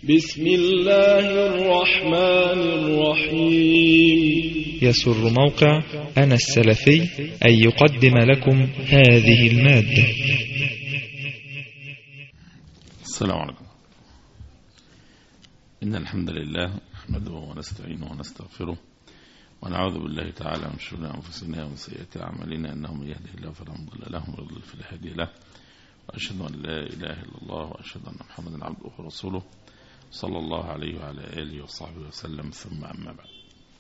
بسم الله الرحمن الرحيم. يسر موقع أنا السلفي أن يقدم لكم هذه المادة. السلام عليكم. إن الحمد لله نحمده ونستعينه ونستغفره ونعوذ بالله تعالى من شرور أنفسنا ومن سيئات أعمالنا، إنه من يهده الله فلا مضل له ومن يضلل فلا هادي له، وأشهد أن لا إله إلا الله وأشهد أن محمدا عبده ورسوله صلى الله عليه وعلى آله وصحبه وسلم، ثم أما بعد.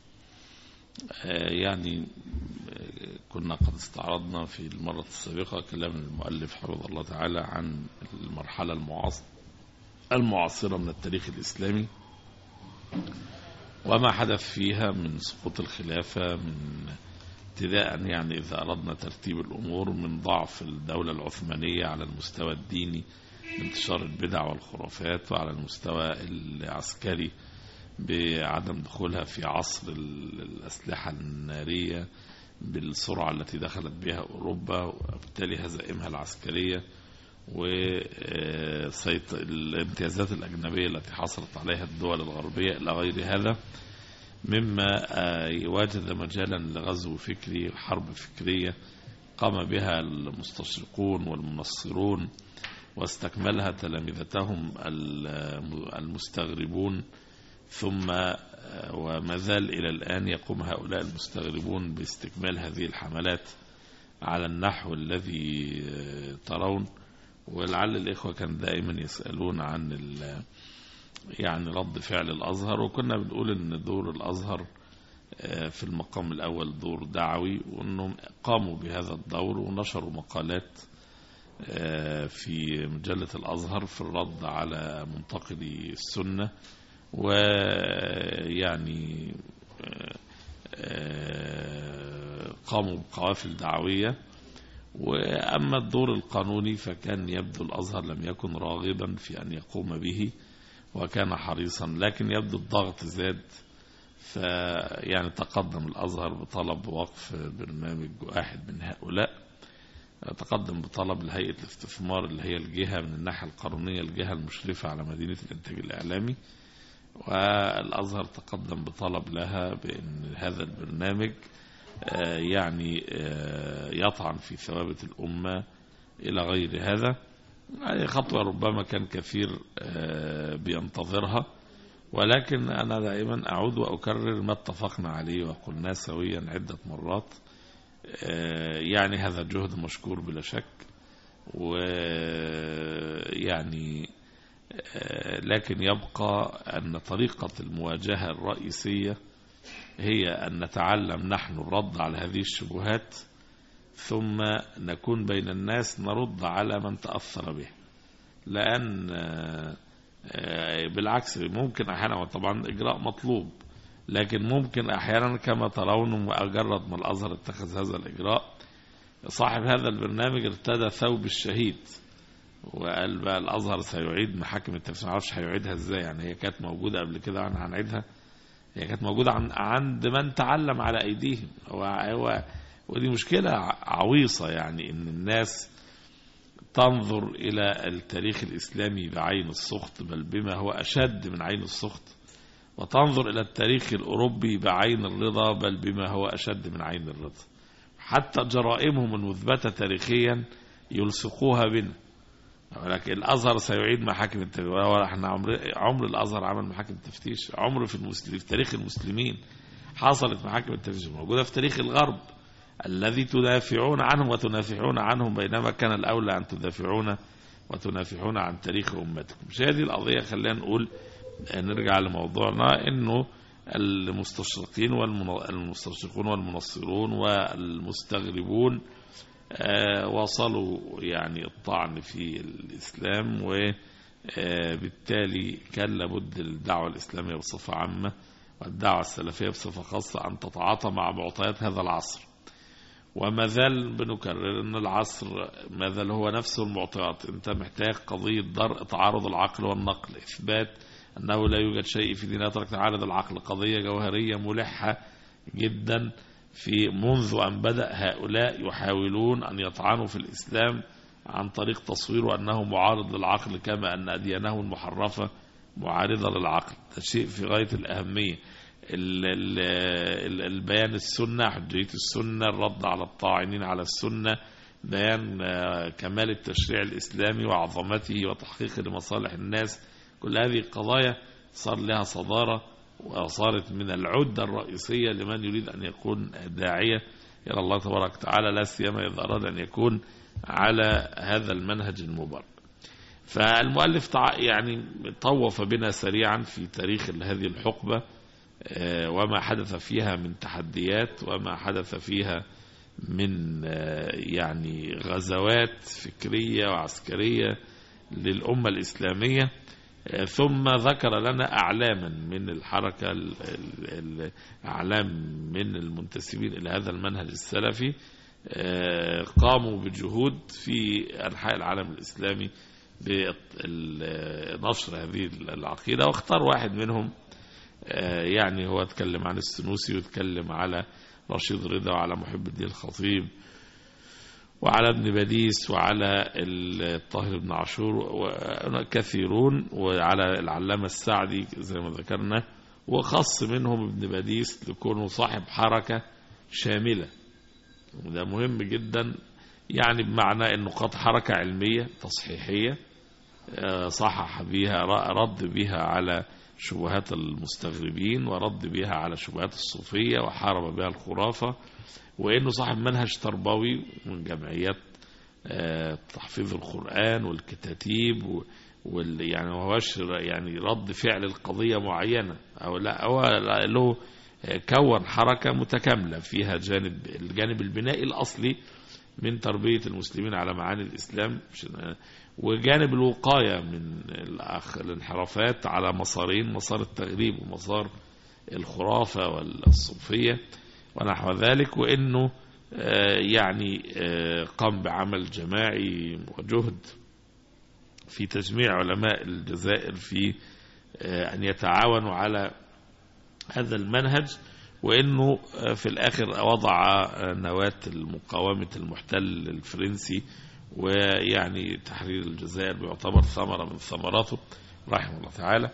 كنا قد استعرضنا في المرة السابقة كلام المؤلف حفظه الله تعالى عن المرحلة المعاصرة من التاريخ الإسلامي وما حدث فيها من سقوط الخلافة، من ابتداء إذا أردنا ترتيب الأمور من ضعف الدولة العثمانية على المستوى الديني بانتشار البدع والخرافات، وعلى المستوى العسكري بعدم دخولها في عصر الأسلحة النارية بالسرعة التي دخلت بها أوروبا وبالتالي هزائمها العسكرية والامتيازات الأجنبية التي حصلت عليها الدول الغربية إلى غير هذا، مما وجد مجالا لغزو فكري وحرب فكرية قام بها المستشرقون والمنصرون واستكملها تلامذتهم المستغربون، ثم وما زال إلى الآن يقوم هؤلاء المستغربون باستكمال هذه الحملات على النحو الذي ترون. ولعل الإخوة كان دائما يسألون عن رد فعل الأزهر، وكنا بنقول أن دور الأزهر في المقام الأول دور دعوي، وأنهم قاموا بهذا الدور ونشروا مقالات في مجلة الأزهر في الرد على منتقدي السنة، قاموا بقوافل دعوية. وأما الدور القانوني فكان يبدو الأزهر لم يكن راغبا في أن يقوم به وكان حريصا، لكن يبدو الضغط زاد، تقدم الأزهر بطلب وقف برنامج واحد من هؤلاء، تقدم بطلب لهيئة الاستثمار اللي هي الجهة من الناحية القانونية الجهة المشرفة على مدينة الإنتاج الإعلامي، والأزهر تقدم بطلب لها بأن هذا البرنامج يطعن في ثوابت الأمة إلى غير هذا. خطوة ربما كان كثير بينتظرها، ولكن أنا دائما أعود وأكرر ما اتفقنا عليه وقلنا سويا عدة مرات. هذا جهد مشكور بلا شك، لكن يبقى أن طريقة المواجهة الرئيسية هي أن نتعلم نحن الرد على هذه الشبهات، ثم نكون بين الناس نرد على من تأثر به، لأن بالعكس ممكن أحيانا، طبعا إجراء مطلوب، لكن ممكن أحيانا كما ترون مجرد ما الأزهر اتخذ هذا الإجراء صاحب هذا البرنامج ارتدى ثوب الشهيد وقال بقى الأزهر سيعيد محاكم التفسير. ما اعرفش هيعيدها ازاي، هي كانت موجودة قبل كده هنعيدها، هي كانت موجودة عند من تعلم على أيديهم. ودي مشكلة عويصة، إن الناس تنظر إلى التاريخ الإسلامي بعين السخط، بل بما هو أشد من عين السخط، وتنظر إلى التاريخ الأوروبي بعين الرضا، بل بما هو أشد من عين الرضا. حتى جرائمهم المثبتة تاريخيا يلصقوها بنا، ولكن الأزهر سيعيد محاكم التفتيش. احنا عمر الأزهر عمل محاكم التفتيش؟ عمر في تاريخ المسلمين حصلت محاكم التفتيش؟ موجودة في تاريخ الغرب الذي تدافعون عنهم وتنافحون عنهم، بينما كان الأولى أن تدافعون وتنافحون عن تاريخ أمتكم. مش هذه القضية. خلينا نقول، نرجع لموضوعنا، إنه المستشرقون والمنصرون والمستغربون وصلوا الطعن في الإسلام، وبالتالي كان لابد الدعوة الإسلامية بصفة عامة والدعوة السلفية بصفة خاصة أن تتعاطى مع معطيات هذا العصر. وما زال بنكرر أن العصر ما زال هو نفسه المعطيات. أنت محتاج قضية درء تعارض العقل والنقل، إثبات أنه لا يوجد شيء في ديننا يترك تعارض العقل، قضية جوهرية ملحة جدا في منذ أن بدأ هؤلاء يحاولون أن يطعنوا في الإسلام عن طريق تصويره أنه معارض للعقل، كما أن أديانه المحرفة معارضة للعقل. ده شيء في غاية الأهمية. البيان السنة، حجية السنة، الرد على الطاعنين على السنة، بيان كمال التشريع الإسلامي وعظمته وتحقيق لمصالح الناس. كل هذه القضايا صار لها صدارة وصارت من العدة الرئيسية لمن يريد أن يكون داعية إلى الله تبارك وتعالى، لا سيما إذا أراد أن يكون على هذا المنهج المبارك. فالمؤلف يعني طوف بنا سريعا في تاريخ هذه الحقبة وما حدث فيها من تحديات وما حدث فيها من يعني غزوات فكرية وعسكرية للأمة الإسلامية. ثم ذكر لنا أعلاما من الحركة، أعلام من المنتسبين إلى هذا المنهج السلفي قاموا بجهود في أنحاء العالم الإسلامي بنشر هذه العقيدة، واختار واحد منهم. يعني هو اتكلم عن السنوسي واتكلم على رشيد رضا وعلى محب الدين الخطيب وعلى ابن باديس وعلى الطاهر بن عاشور وكثيرون، وعلى العلامة السعدي زي ما ذكرنا، وخص منهم ابن باديس لكونه صاحب حركة شاملة. وده مهم جدا، يعني بمعنى انه قد حركة علمية تصحيحية صحح بها، رد بها على شبهات المستغربين ورد بها على شبهات الصوفية وحارب بها الخرافة، وإنه صاحب منهج تربوي من جمعيات تحفيظ القرآن والكتاتيب يعني ما هوش يعني رد فعل القضية معينة أو لا، هو له كون حركة متكاملة فيها الجانب البنائي الأصلي من تربية المسلمين على معاني الإسلام، وجانب الوقاية من الانحرافات على مسارين، مسار التغريب ومسار الخرافة والصوفية ونحو ذلك. وإنه يعني قام بعمل جماعي وجهد في تجميع علماء الجزائر في أن يتعاونوا على هذا المنهج، وإنه في الآخر وضع نواة المقاومة المحتل الفرنسي، ويعني تحرير الجزائر بيعتبر ثمرة من ثمراته رحمه الله تعالى.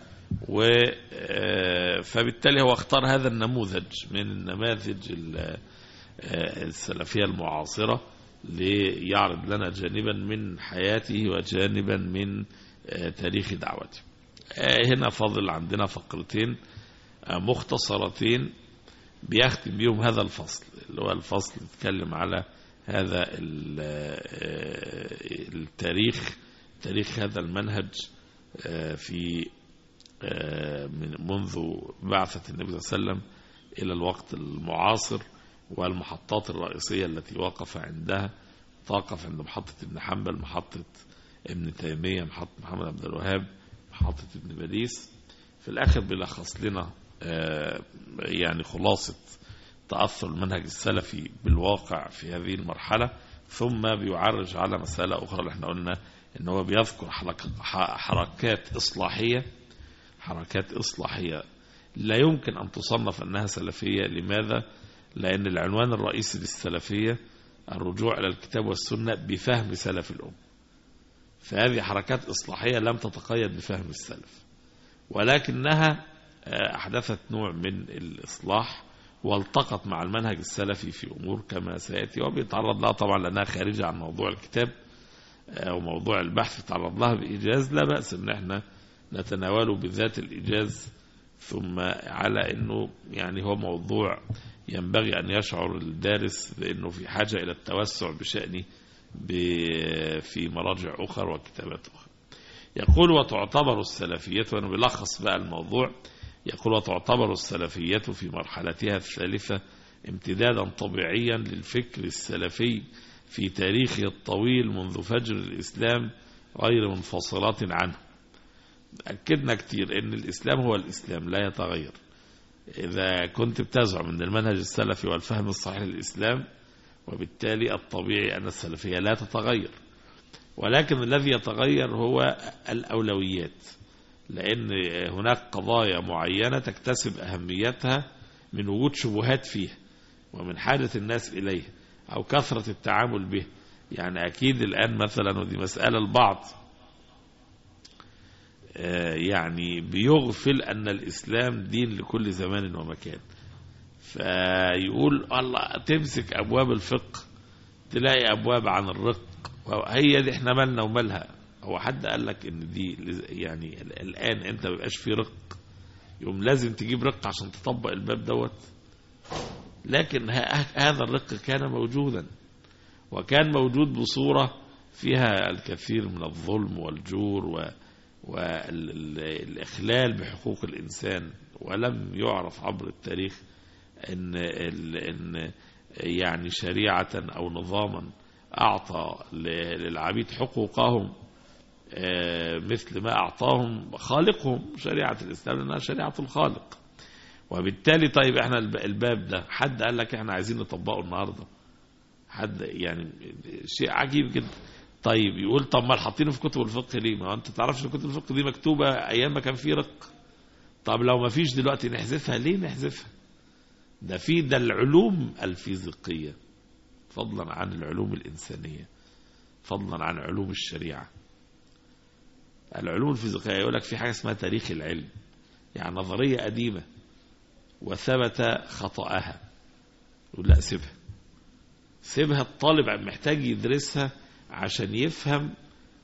فبالتالي هو اختار هذا النموذج من النماذج السلفية المعاصرة ليعرض لنا جانبا من حياته وجانبا من تاريخ دعوته. هنا فاضل عندنا فقرتين مختصرتين بيختم بيهم هذا الفصل، اللي هو الفصل يتكلم على هذا تاريخ هذا المنهج في منذ بعثة النبي صلى الله عليه وسلم إلى الوقت المعاصر، والمحطات الرئيسية التي وقف عندها. توقف عند محطة ابن حنبل، محطة ابن تيمية، محطة محمد عبد الوهاب، محطة ابن باديس. في الآخر بيلخص لنا يعني خلاصة تأثر المنهج السلفي بالواقع في هذه المرحلة، ثم بيعرج على مسألة أخرى اللي احنا قلنا إن هو بيذكر حركات إصلاحية لا يمكن أن تصنف أنها سلفية. لماذا؟ لأن العنوان الرئيسي للسلفية الرجوع إلى الكتاب والسنة بفهم سلف الأمة. فهذه حركات إصلاحية لم تتقيد بفهم السلف، ولكنها أحدثت نوع من الإصلاح والتقط مع المنهج السلفي في أمور كما سيأتي، وبيتعرض لها طبعا لأنها خارجة عن موضوع الكتاب أو موضوع البحث، يتعرض لها بإيجاز. لا بأس أن احنا نتناوله بذات الإيجاز، ثم على أنه يعني هو موضوع ينبغي أن يشعر الدارس بأنه في حاجة إلى التوسع بشأنه في مراجع أخرى وكتابات أخرى. يقول وتعتبر السلفية، وأنا بلخص بقى الموضوع، يقول وتعتبر السلفية في مرحلتها الثالثة امتدادا طبيعيا للفكر السلفي في تاريخه الطويل منذ فجر الإسلام غير منفصلات عنه. أكدنا كتير أن الإسلام هو الإسلام لا يتغير. إذا كنت بتزعم من المنهج السلفي والفهم الصحيح للإسلام، وبالتالي الطبيعي أن السلفية لا تتغير، ولكن الذي يتغير هو الأولويات، لأن هناك قضايا معينة تكتسب أهميتها من وجود شبهات فيها ومن حاجة الناس إليها أو كثرة التعامل به. يعني أكيد الآن مثلا، ودي مسألة البعض يعني بيغفل أن الإسلام دين لكل زمان ومكان. فيقول الله تمسك أبواب الفقه تلاقي أبواب عن الرق، هي دي احنا مالنا ومالها. هو حد قال لك ان دي يعني الآن انت مبقاش في رق يوم لازم تجيب رق عشان تطبق الباب دوت؟ لكن هذا الرق كان موجودا، وكان موجود بصورة فيها الكثير من الظلم والجور والإخلال بحقوق الإنسان. ولم يعرف عبر التاريخ إن يعني شريعة أو نظاما أعطى للعبيد حقوقهم مثل ما أعطاهم خالقهم. شريعة الإسلام لأنها شريعة الخالق. وبالتالي طيب احنا الباب ده حد قال لك احنا عايزين نطبقه النهاردة؟ حد يعني شيء عجيب جدا. طيب يقول طب ما حاطينه في كتب الفقه ليه؟ ما انت تعرفش ان كتب الفقه دي مكتوبة ايام ما كان في رق. طب لو ما فيش دلوقتي نحذفها ليه؟ نحذفها ده العلوم الفيزيقية فضلا عن العلوم الإنسانية، فضلا عن علوم الشريعة. العلوم الفيزيقية يقول لك في حاجة اسمها تاريخ العلم، يعني نظرية قديمة وثبت خطأها، يقول لا سيبها. الطالب محتاج يدرسها عشان يفهم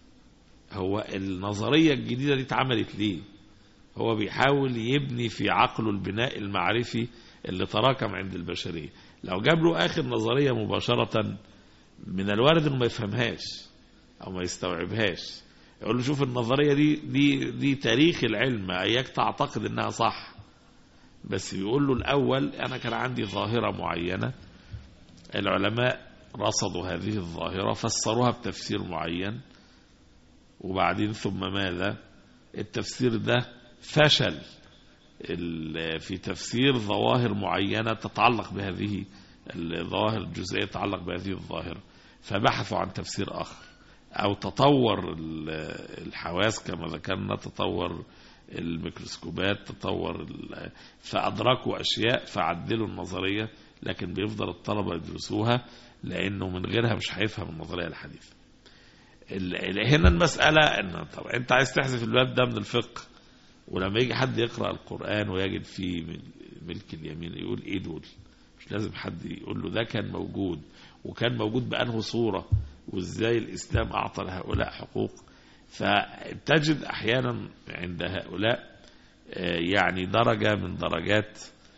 هو النظرية الجديدة دي اتعملت ليه. هو بيحاول يبني في عقله البناء المعرفي اللي تراكم عند البشرية. لو جاب له آخر نظرية مباشرة من الوارد انه ما يفهمهاش او ما يستوعبهاش. يقول له شوف النظرية دي تاريخ العلم، اياك تعتقد انها صح. بس بيقول له الاول انا كان عندي ظاهرة معينة، العلماء رصدوا هذه الظاهرة فسروها بتفسير معين، وبعدين ثم ماذا؟ التفسير ده فشل في تفسير ظواهر معينة تتعلق بهذه الظواهر الجزئية، تتعلق بهذه الظاهرة، فبحثوا عن تفسير آخر. أو تطور الحواس كما ذكرنا، تطور الميكروسكوبات، تطور فأدركوا أشياء فعدلوا النظرية. لكن بيفضل الطلبة يدرسوها لأنه من غيرها مش هيفهم النظرية الحديثة. هنا المسألة أن طبعا أنت عايز تحذف الباب ده من الفقه، ولما يجي حد يقرأ القرآن ويجد فيه ملك اليمين يقول ايه دول؟ مش لازم حد يقول له ده كان موجود، وكان موجود بأنه صورة، وازاي الإسلام أعطى لهؤلاء حقوق. فتجد أحيانا عند هؤلاء يعني درجة من درجات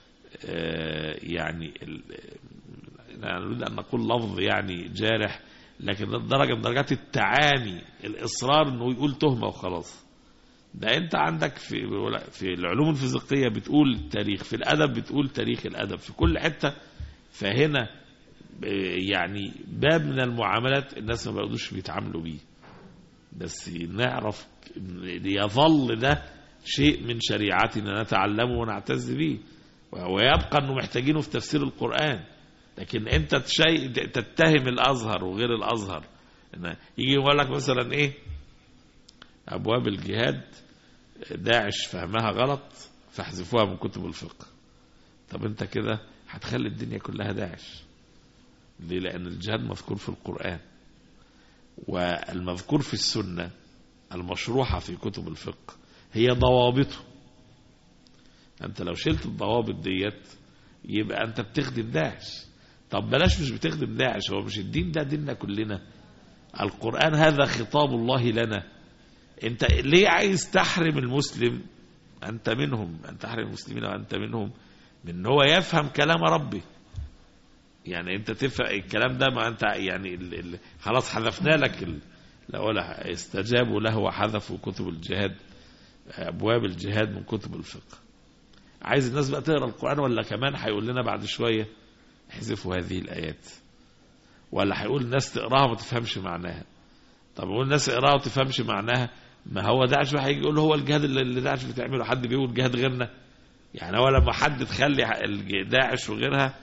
يعني نريد أن نقول لفظ يعني جارح، لكن درجة من درجات التعاني، الإصرار أنه يقول تهمة وخلاص. ده انت عندك في العلوم الفيزيقية بتقول التاريخ، في الأدب بتقول تاريخ الأدب، في كل حتة. فهنا يعني باب من المعاملات الناس ما بيقدوش بيتعاملوا بيه، بس نعرف يظل ده شيء من شريعتنا نتعلمه ونعتز به، ويبقى انه محتاجينه في تفسير القرآن. لكن انت تتهم الأزهر وغير الأزهر. يجي يقول لك مثلا ايه أبواب الجهاد داعش فهمها غلط فاحذفوها من كتب الفقه. طب انت كده هتخلي الدنيا كلها داعش. ليه؟ لأن الجهاد مذكور في القرآن، والمذكور في السنة المشروحة في كتب الفقه هي ضوابطه. انت لو شلت الضوابط ديت يبقى انت بتخدم داعش. طب بلاش مش بتخدم داعش، هو مش الدين ده ديننا كلنا؟ القرآن هذا خطاب الله لنا. انت ليه عايز تحرم المسلم انت منهم، ان تحرم المسلمين وانت منهم، من ان هو يفهم كلام ربي؟ يعني انت تفهم الكلام ده، ما انت يعني خلاص حذفنا لك لا استجابوا له وحذفوا كتب الجهاد، ابواب الجهاد من كتب الفقه. عايز الناس بقى تقرا القرآن، ولا كمان هيقول لنا بعد شويه احذفوا هذه الايات، ولا هيقول الناس تقراها وما تفهمش معناها؟ طب يقول الناس اقراها وتفهمش معناها، ما هو داعش هيجي يقول هو الجهاد اللي داعش بتعمله حد بيقول جهاد غيرنا؟ يعني هو لما حد تخلي داعش وغيرها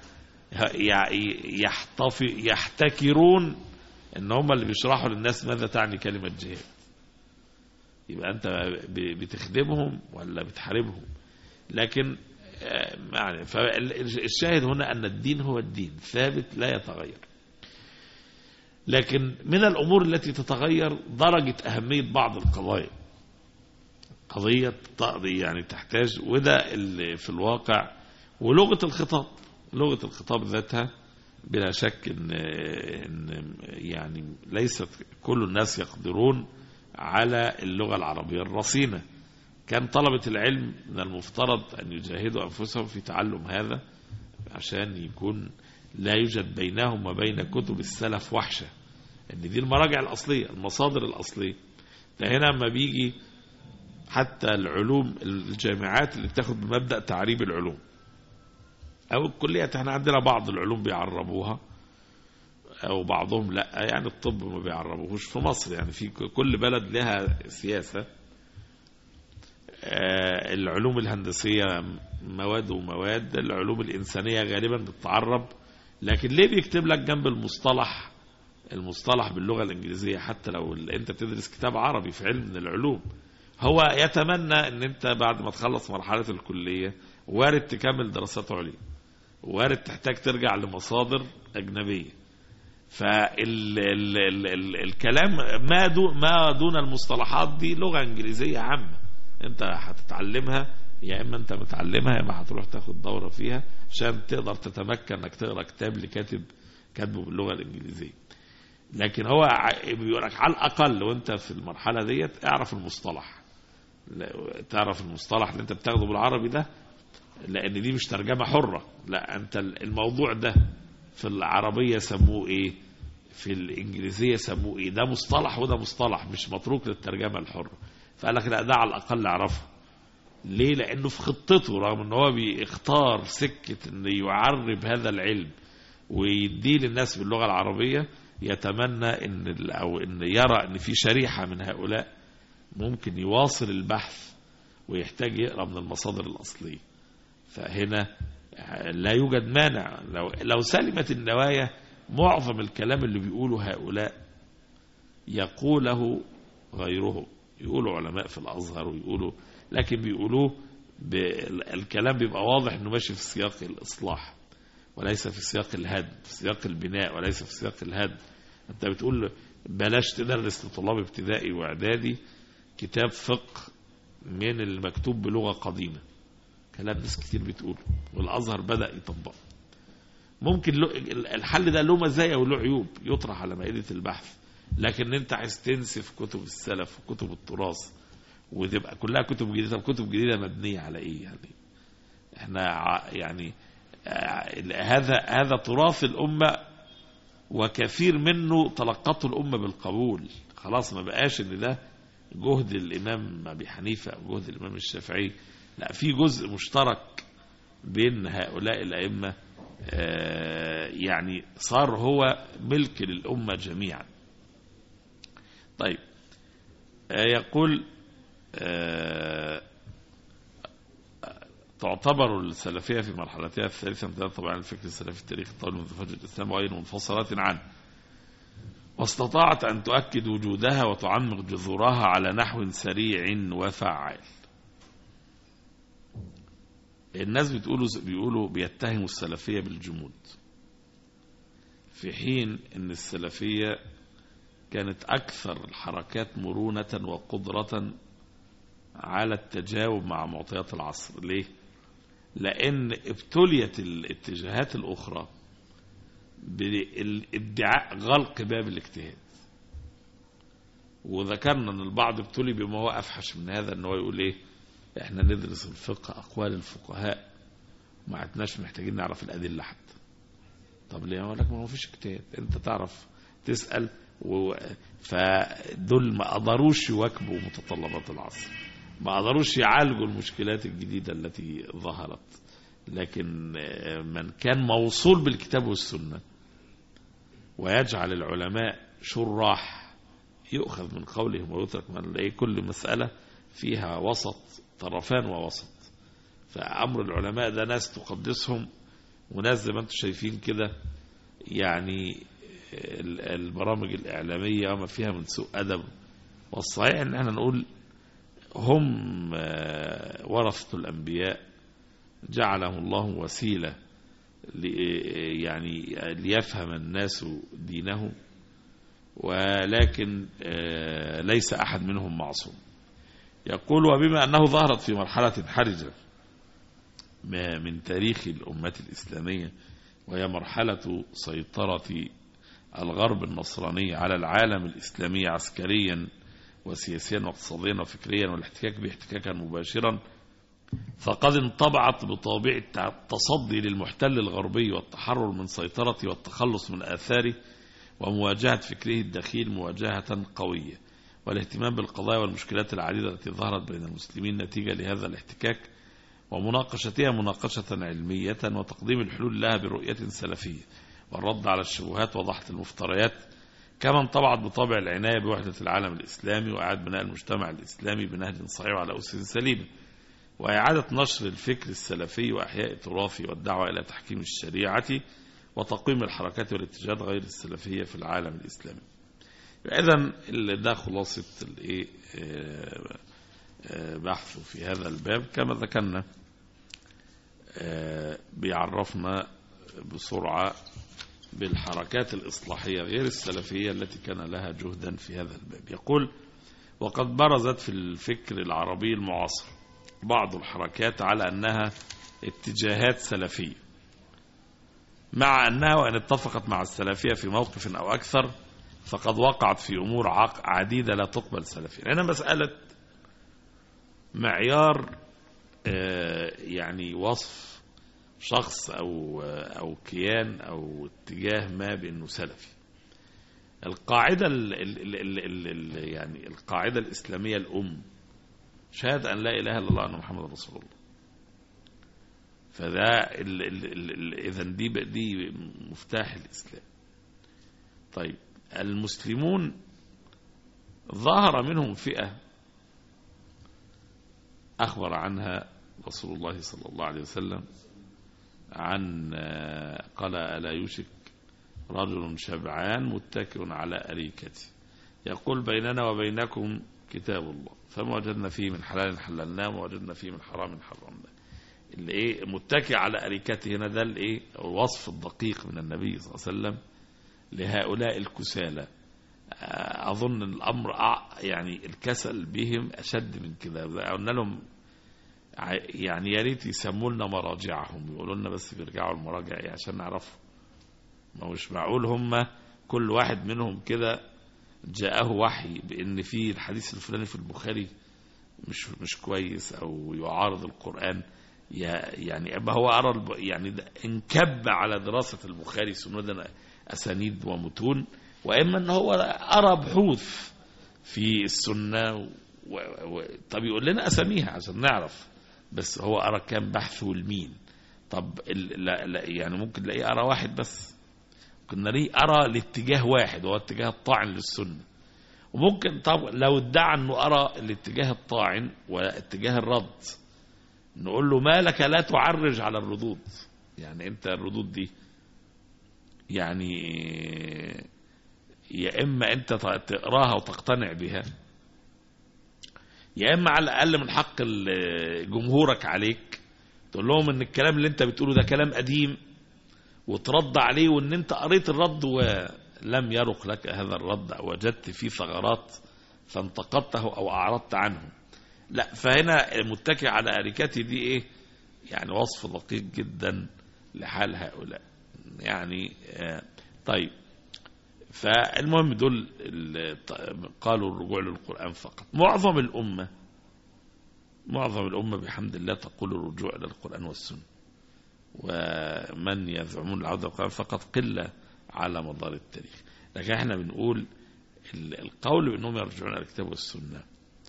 يحتكرون ان هم اللي بيشرحوا للناس ماذا تعني كلمة جهاد، يبقى انت بتخدمهم ولا بتحاربهم؟ لكن يعني فالشاهد هنا ان الدين هو الدين ثابت لا يتغير. لكن من الأمور التي تتغير درجة أهمية بعض القضايا. قضية يعني تحتاج، وده اللي في الواقع. ولغة الخطاب ذاتها بلا شك إن يعني ليست كل الناس يقدرون على اللغة العربية الرصينة. كان طلبة العلم من المفترض أن يجاهدوا أنفسهم في تعلم هذا، عشان يكون لا يوجد بينهم وبين كتب السلف وحشة، ان دي المراجع الأصلية، المصادر الأصلية. هنا لما بيجي حتى العلوم، الجامعات اللي بتاخد بمبدأ تعريب العلوم، أو الكليات، احنا عندنا بعض العلوم بيعربوها أو بعضهم لا، يعني الطب ما بيعربوهوش في مصر، يعني في كل بلد لها سياسة. العلوم الهندسية مواد ومواد، العلوم الإنسانية غالبا بتتعرب، لكن ليه بيكتب لك جنب المصطلح باللغة الإنجليزية؟ حتى لو أنت بتدرس كتاب عربي في علم من العلوم، هو يتمنى أن أنت بعد ما تخلص مرحلة الكلية وارد تكمل دراسات عليا، وارد تحتاج ترجع لمصادر أجنبية. فالكلام ما دون المصطلحات دي لغة إنجليزية عامة، أنت هتتعلمها، يا إما أنت متعلمها يا إما هتروح تاخد دورة فيها عشان تقدر تتمكن أنك تقرأ كتاب كاتبه باللغة الإنجليزية. لكن هو بيقول لك على الأقل وأنت في المرحلة ديت اعرف المصطلح، تعرف المصطلح اللي أنت بتاخده بالعربي ده، لأن دي مش ترجمة حرة، لا، أنت الموضوع ده في العربية سموه إيه، في الإنجليزية سموه إيه، ده مصطلح وده مصطلح، مش متروك للترجمة الحرة. فقال لك لا، ده على الأقل اعرفه. ليه؟ لأنه في خطته، رغم أنه هو بيختار سكة أنه يعرب هذا العلم ويديه للناس باللغة العربية، يتمنى أن يرى أن في شريحة من هؤلاء ممكن يواصل البحث ويحتاج يقرأ من المصادر الأصلية. فهنا لا يوجد مانع لو سلمت النوايا، معظم الكلام اللي بيقوله هؤلاء يقوله غيرهم، يقولوا علماء في الأزهر ويقولوا، لكن بيقولوه الكلام بيبقى واضح انه ماشي في سياق الإصلاح وليس في سياق الهدم، في سياق البناء وليس في سياق الهدم. انت بتقول بلاش تدرس لطلاب ابتدائي واعدادي كتاب فقه من المكتوب بلغة قديمة، كلام ناس كتير بتقوله والأزهر بدأ يطبقه. ممكن الحل ده له مزايا وله عيوب يطرح على مائدة البحث، لكن انت عايز تنسف كتب السلف وكتب التراث وتبقى كلها كتب جديدة. طب كتب جديدة مبنية على ايه؟ يعني احنا يعني هذا تراث الأمة وكثير منه تلقته الأمة بالقبول، خلاص ما بقاش ان ده جهد الإمام أبي حنيفة أو جهد الإمام الشافعي، لا، في جزء مشترك بين هؤلاء الأئمة، يعني صار هو ملك للأمة جميعا. طيب، يقول تعتبر السلفية في مرحلتها الثالثة امتداد طبعا الفكر السلفي التاريخي الطويل منذ فجر الإسلام وغير منفصلات عنه، واستطاعت أن تؤكد وجودها وتعمق جذورها على نحو سريع وفعال. الناس بيقولوا بيتهموا السلفية بالجمود، في حين أن السلفية كانت أكثر الحركات مرونة وقدرة على التجاوب مع معطيات العصر. ليه؟ لأن ابتليت الاتجاهات الأخرى بالادعاء غلق باب الاجتهاد، وذكرنا أن البعض ابتلي بما هو أفحش من هذا، أنه يقول إيه، إحنا ندرس الفقه أقوال الفقهاء ما عدناش محتاجين نعرف الأدلة حتى. طب ليه؟ أقول لك ما هو فيش اجتهاد، أنت تعرف تسأل فدول ما قدروش يواكبوا متطلبات العصر، ما قدروش يعالجوا المشكلات الجديدة التي ظهرت. لكن من كان موصول بالكتاب والسنة ويجعل العلماء شراح يؤخذ من قولهم ويترك من كل مسألة فيها وسط، طرفان ووسط. فأمر العلماء ده ناس تقدسهم، وناس زي ما انتم شايفين كده، يعني البرامج الإعلامية وما فيها من سوء أدب. والصحيح ان احنا نقول هم ورثة الأنبياء جعلهم الله وسيلة يعني ليفهم الناس دينه، ولكن ليس أحد منهم معصوم. يقول وبما أنه ظهرت في مرحلة حرجة من تاريخ الأمة الإسلامية، وهي مرحلة سيطرة الغرب النصراني على العالم الإسلامي عسكريا وسياسيا واقتصاديا وفكريا، والاحتكاك به احتكاكا مباشرا، فقد انطبعت بطابع التصدي للمحتل الغربي والتحرر من سيطرته والتخلص من آثاره ومواجهة فكره الدخيل مواجهة قوية، والاهتمام بالقضايا والمشكلات العديدة التي ظهرت بين المسلمين نتيجة لهذا الاحتكاك ومناقشتها مناقشة علمية، وتقديم الحلول لها برؤية سلفية، والرد على الشبهات وضحت المفتريات، كما انطبعت بطابع العناية بوحدة العالم الإسلامي وإعادة بناء المجتمع الإسلامي بنهج صحيح على أسس سليمة، وإعادة نشر الفكر السلفي وإحياء تراثه والدعوة إلى تحكيم الشريعة وتقويم الحركات والاتجاهات غير السلفية في العالم الإسلامي. إذن ده خلاصة بحثه في هذا الباب. كما ذكرنا بيعرفنا بسرعة بالحركات الإصلاحية غير السلفية التي كان لها جهدا في هذا الباب. يقول وقد برزت في الفكر العربي المعاصر بعض الحركات على أنها اتجاهات سلفية، مع أنها وإن اتفقت مع السلفية في موقف أو أكثر فقد وقعت في أمور عديدة لا تقبل سلفية. لأن مسألة معيار يعني وصف شخص أو كيان أو اتجاه ما بأنه سلفي. القاعدة يعني القاعدة الإسلامية الأم شهادة أن لا إله إلا الله أن محمد رسول الله. فده إذن دي مفتاح الإسلام. طيب المسلمون ظهر منهم فئة أخبر عنها رسول الله صلى الله عليه وسلم عن قال ألا يوشك رجل شبعان متكئ على أريكته يقول بيننا وبينكم كتاب الله فما وجدنا فيه من حلال حللناه وما وجدنا فيه من حرام حرمناه. اللي ايه متكئ على أريكته هنا ده الايه الوصف الدقيق من النبي صلى الله عليه وسلم لهؤلاء الكسالى. أظن الأمر يعني الكسل بهم أشد من كده. قلنا لهم يعني يا ريت يسموا لنا مراجعهم، يقولوا لنا بس بيرجعوا المراجع ايه عشان نعرفه. ما مش معقول هم كل واحد منهم كده جاءه وحي بأن في الحديث الفلاني في البخاري مش كويس أو يعارض القرآن، يعني أما هو أرى يعني انكب على دراسة البخاري سنودا أسانيد ومتون، وإما أنه هو أرى بحوث في السنة طب يقول لنا أساميها عشان نعرف، بس هو أرى كام بحث والمين. طب لا يعني ممكن تلاقيه أرى واحد بس، ممكن نلاقيه أرى الاتجاه واحد وهو اتجاه الطاعن للسنة، وممكن طب لو ادعى أنه أرى الاتجاه الطاعن واتجاه الرد نقول له ما لك لا تعرج على الردود. يعني أنت الردود دي يعني يا إما أنت تقراها وتقتنع بها، يا إما على الأقل من حق جمهورك عليك تقول لهم أن الكلام اللي أنت بتقوله ده كلام قديم وترد عليه، وأن أنت قريت الرد ولم يرق لك هذا الرد أو وجدت فيه ثغرات فانتقدته أو أعرضت عنه. لا، فهنا متكئ على أريكتي دي إيه يعني وصف دقيق جدا لحال هؤلاء يعني. طيب فالمهم دول قالوا الرجوع للقرآن فقط. معظم الأمة بحمد الله تقول الرجوع إلى القرآن والسنة، ومن يزعمون العودة للقرآن فقط قلة على مدار التاريخ. لكن احنا بنقول القول بأنهم يرجعون إلى الكتاب والسنة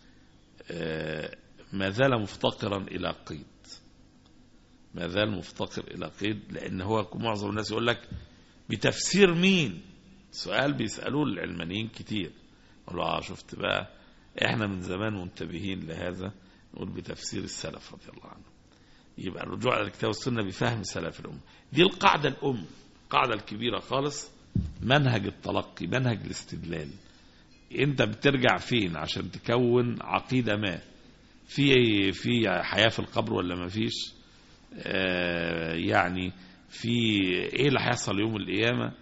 ما زال مفتقرا إلى قيد، ما زال مفتقر إلى قيد، لأن هو معظم الناس يقول لك بتفسير مين؟ سؤال بيسألوه العلمانيين كتير، يقولوا شفت بقى احنا من زمان منتبهين لهذا، نقول بتفسير السلف رضي الله عنه. يبقى الرجوع على الكتاب والسنة بفهم سلف الأمة. دي القاعدة القاعدة الكبيرة خالص، منهج التلقي، منهج الاستدلال. انت بترجع فين عشان تكون عقيدة ما؟ في حياة في القبر ولا ما فيش؟ يعني في ايه اللي هيحصل يوم القيامة؟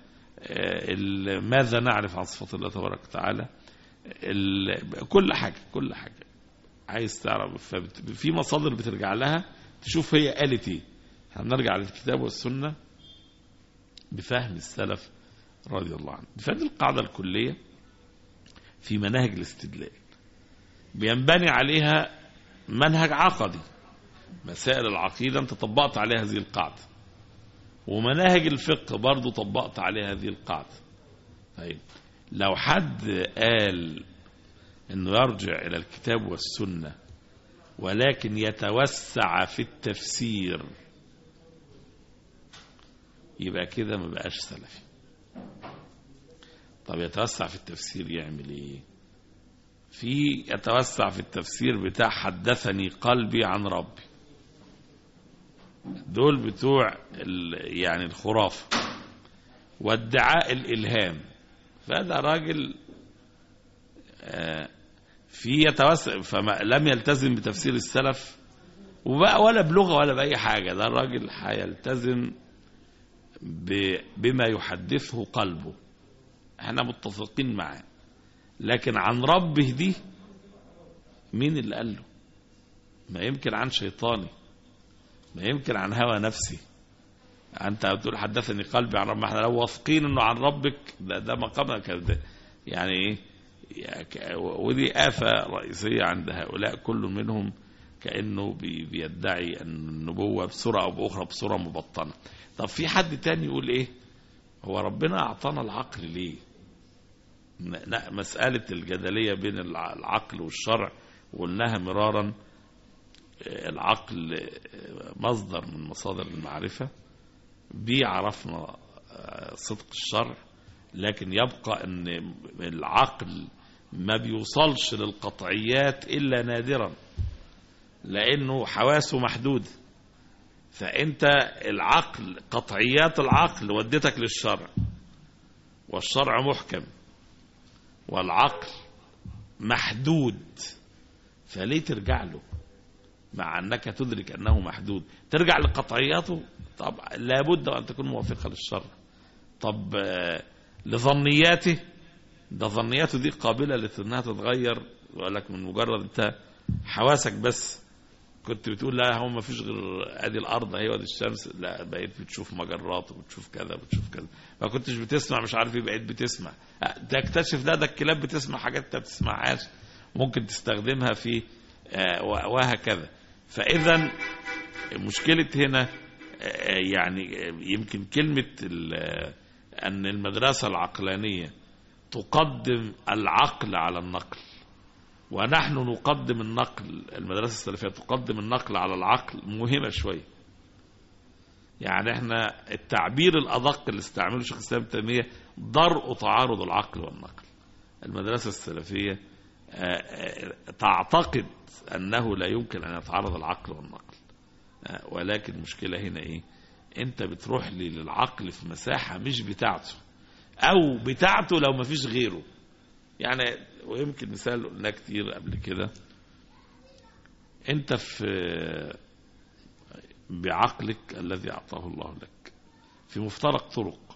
ماذا نعرف عن صفات الله تبارك وتعالى؟ كل حاجة عايز تعرف، في مصادر بترجع لها تشوف هي قالت ايه. هنرجع للكتاب والسنة بفهم السلف رضي الله عنه. فهذه القاعدة الكلية في مناهج الاستدلال بينبني عليها منهج عقدي. مسائل العقيدة انت طبقت عليها هذه القاعدة، ومناهج الفقه برضو طبقت عليها هذه القاعدة. طيب لو حد قال انه يرجع الى الكتاب والسنة ولكن يتوسع في التفسير، يبقى كده ما بقاش سلفي. طب يتوسع في التفسير يعمل ايه؟ في يتوسع في التفسير بتاع حدثني قلبي عن ربي، دول بتوع يعني الخرافة وادعاء الإلهام. فهذا راجل في يتوسع، فما لم يلتزم بتفسير السلف وبقى ولا بلغة ولا بأي حاجة. ده الراجل هيلتزم بما يحدثه قلبه، احنا متفقين معاه. لكن عن ربه دي مين اللي قال له؟ ما يمكن عن شيطاني، ما يمكن عن هوى نفسي. انت بتقول حدثني قلبي عن رب، ما احنا لو واثقين انه عن ربك ده مقامنا كده يعني ايه. ودي آفة رئيسية عند هؤلاء، كل منهم كأنه بيدعي النبوة بصورة أو بأخرى، بصورة مبطنة. طب في حد تاني يقول إيه؟ هو ربنا أعطانا العقل ليه؟ مسألة الجدلية بين العقل والشرع وقلناها مرارا. العقل مصدر من مصادر المعرفة، عرفنا صدق الشرع، لكن يبقى أن العقل ما بيوصلش للقطعيات إلا نادرا، لأنه حواسه محدودة. فأنت العقل، قطعيات العقل ودتك للشرع، والشرع محكم والعقل محدود، فليه ترجع له مع أنك تدرك أنه محدود؟ ترجع لقطعياته؟ طب لابد أن تكون موافقة للشرع. طب لظنياته، ده ظنياته دي قابلة لأنها تتغير، ولك من مجرد انت حواسك بس كنت بتقول لا هو ما فيش غير ادي الارض اهي وادي الشمس، لا بقيت بتشوف مجرات وبتشوف كذا وبتشوف كذا. ما كنتش بتسمع مش عارف ايه، بقيت بتسمع. تكتشف ده الكلاب بتسمع حاجات انت ما بتسمعهاش، ممكن تستخدمها في وهكذا. فاذا مشكلة هنا يعني يمكن كلمة أن المدرسة العقلانية تقدم العقل على النقل، ونحن نقدم النقل، المدرسة السلفية تقدم النقل على العقل، مهمة شوية. يعني احنا التعبير الأدق اللي استعمله شيخ الإسلام ابن تيمية درء تعارض العقل والنقل. المدرسة السلفية تعتقد أنه لا يمكن أن يتعارض العقل والنقل، ولكن المشكلة هنا إيه؟ أنت بتروح لي للعقل في مساحة مش بتاعته، أو بتاعته لو ما فيش غيره. يعني ويمكن مثال قلنا كتير قبل كده، أنت بعقلك الذي أعطاه الله لك في مفترق طرق،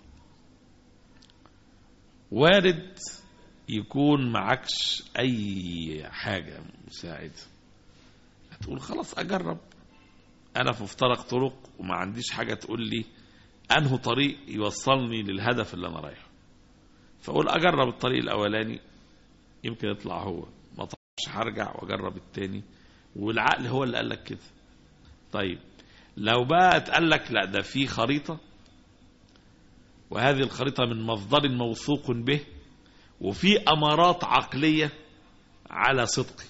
وارد يكون معكش أي حاجة مساعدة، هتقول خلاص أجرب، أنا في مفترق طرق وما عنديش حاجة تقول لي أنه طريق يوصلني للهدف اللي أنا رايحه، فأقول أجرب الطريق الأولاني يمكن يطلع هو، ما طلعش هرجع وأجرب التاني، والعقل هو اللي قال لك كده. طيب لو بقى اتقال لك لا ده في خريطة، وهذه الخريطة من مصدر موثوق به، وفي أمارات عقلية على صدقي،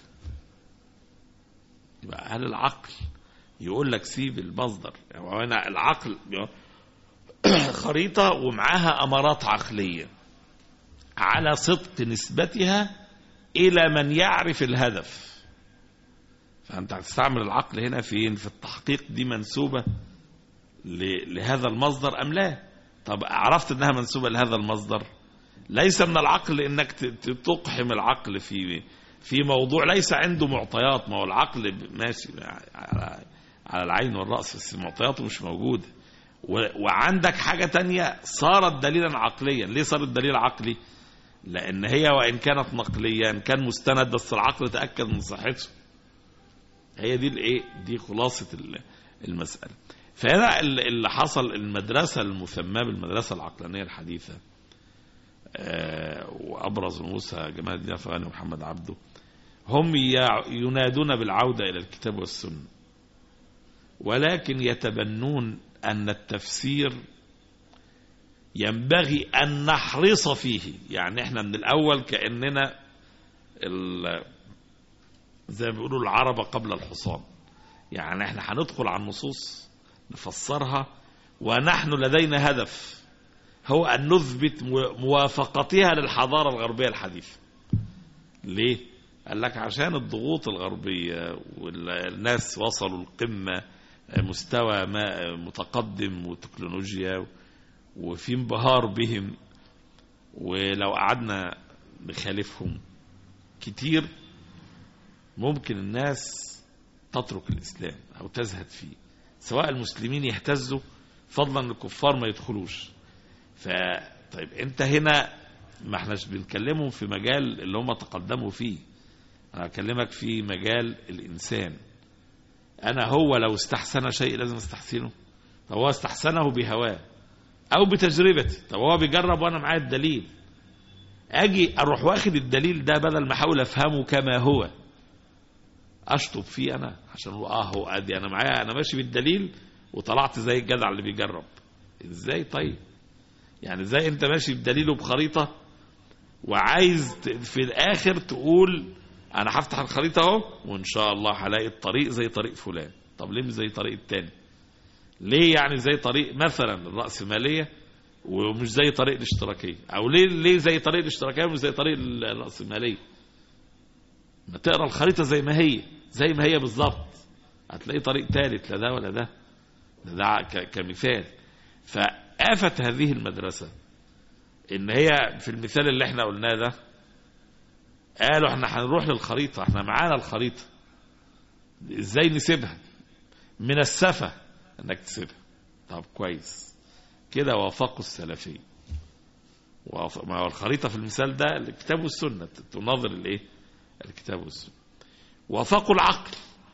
يبقى هل العقل يقول لك سيب المصدر؟ يعني العقل خريطة ومعاها أمارات عقلية على صدق نسبتها إلى من يعرف الهدف، فأنت هتستعمل العقل هنا فين؟ في التحقيق دي منسوبة لهذا المصدر أم لا؟ طب عرفت أنها منسوبة لهذا المصدر، ليس من العقل إنك تقحم العقل في موضوع ليس عنده معطيات. ما هو العقل ماشي على العين والرأس بس معطياته مش موجودة، وعندك حاجة تانية صارت دليلا عقليا. ليه صارت دليل عقلي؟ لأن هي وإن كانت نقليا كان مستند، بس العقل تأكد من صحته. هي دي الايه، دي خلاصة المسألة. فهنا اللي حصل، المدرسة المسماة بالمدرسة العقلانية الحديثة، وأبرز موسى جمال الدين أفغاني ومحمد عبده، هم ينادون بالعودة إلى الكتاب والسنة، ولكن يتبنون أن التفسير ينبغي أن نحرص فيه. يعني احنا من الأول كأننا زي ما بيقولوا العربة قبل الحصان، يعني احنا هندخل على النصوص نفسرها ونحن لدينا هدف، هو أن نثبت موافقتها للحضارة الغربية الحديثة. ليه؟ قال لك عشان الضغوط الغربية والناس وصلوا القمة، مستوى متقدم وتكنولوجيا وفي انبهار بهم، ولو قعدنا نخالفهم كتير ممكن الناس تترك الإسلام أو تزهد فيه، سواء المسلمين يهتزوا فضلا الكفار ما يدخلوش. طيب انت هنا ما احناش بنكلمهم في مجال اللي هم تقدموا فيه، انا اكلمك في مجال الانسان. انا هو لو استحسن شيء لازم استحسنه، طب هو استحسنه بهواه او بتجربتي، طب هو بيجرب وانا معايا الدليل، اجي اروح واخد الدليل ده بدل ما احاول افهمه كما هو اشطب فيه انا عشان هو ادي انا معايا، انا ماشي بالدليل وطلعت زي الجدع اللي بيجرب. ازاي؟ طيب يعني ازاي انت ماشي بدليل وبخريطة وعايز في الاخر تقول انا هفتح الخريطة اهو وان شاء الله هلاقي الطريق زي طريق فلان؟ طب ليه مش زي طريق التاني؟ ليه يعني زي طريق مثلا الرأسمالية ومش زي طريق الاشتراكية؟ او ليه زي طريق الاشتراكية ومش زي طريق الرأسمالية؟ ما تقرأ الخريطة زي ما هي بالظبط، هتلاقي طريق ثالث لا ده ولا ده. ده كمثال. فآفت هذه المدرسة ان هي في المثال اللي احنا قلناه ده قالوا احنا هنروح للخريطة، احنا معانا الخريطة، ازاي نسيبها؟ من السفة انك تسيبها. طب كويس كده، وافقوا السلفية. ما هو الخريطة في المثال ده الكتاب والسنة، تناظر الايه؟ الكتاب والسنة. وافقوا العقل،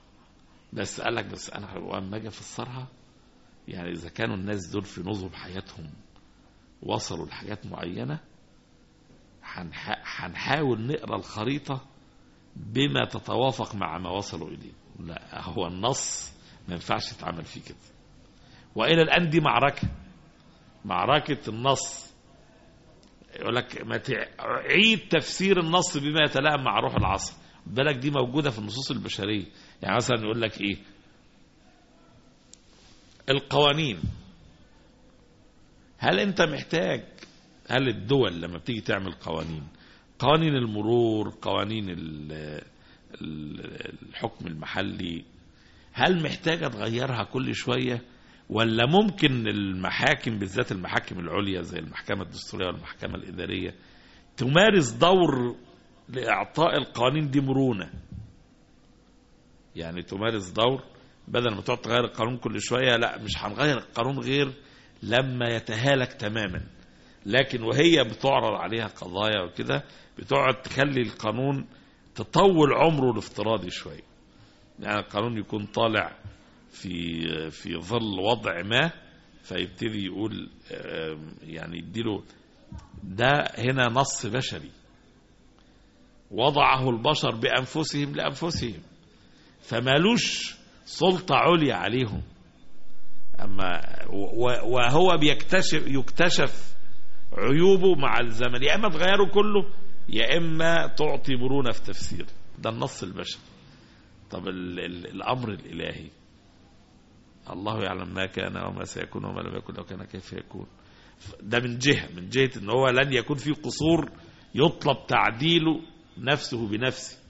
بس قال لك بس انا لما اجي افسرها، يعني اذا كانوا الناس دول في نظم حياتهم وصلوا لحاجات معينة، هنحاول نقرأ الخريطة بما تتوافق مع ما وصلوا إليه. لا، هو النص ما ينفعش يتعمل فيه كده. وإلى الآن دي معركة النص. يقول لك ما تعيد تفسير النص بما يتلائم مع روح العصر. بالك دي موجودة في النصوص البشرية. يعني مثلا يقول لك إيه؟ القوانين، هل أنت محتاج، هل الدول لما بتيجي تعمل قوانين المرور، قوانين الحكم المحلي، هل محتاجة تغيرها كل شوية؟ ولا ممكن المحاكم بالذات المحاكم العليا زي المحكمة الدستورية والمحكمة الإدارية تمارس دور لإعطاء القوانين دي مرونة؟ يعني تمارس دور، بدل ما تقعد تغير القانون كل شوية، لا مش هنغير القانون غير لما يتهالك تماما، لكن وهي بتعرض عليها قضايا وكده بتقعد تخلي القانون تطول عمره الافتراضي شوية. يعني القانون يكون طالع في ظل وضع ما، فيبتدي يقول يعني يديله ده هنا نص بشري وضعه البشر بأنفسهم لأنفسهم، فمالوش سلطة عليا عليهم. أما وهو يكتشف عيوبه مع الزمن، يا إما تغيره كله يا إما تعطي مرونة في تفسير. ده النص البشري. طب الأمر الإلهي، الله يعلم ما كان وما سيكون وما لم يكن لو كان كيف يكون. ده من جهة إن هو لن يكون فيه قصور يطلب تعديله نفسه بنفسه.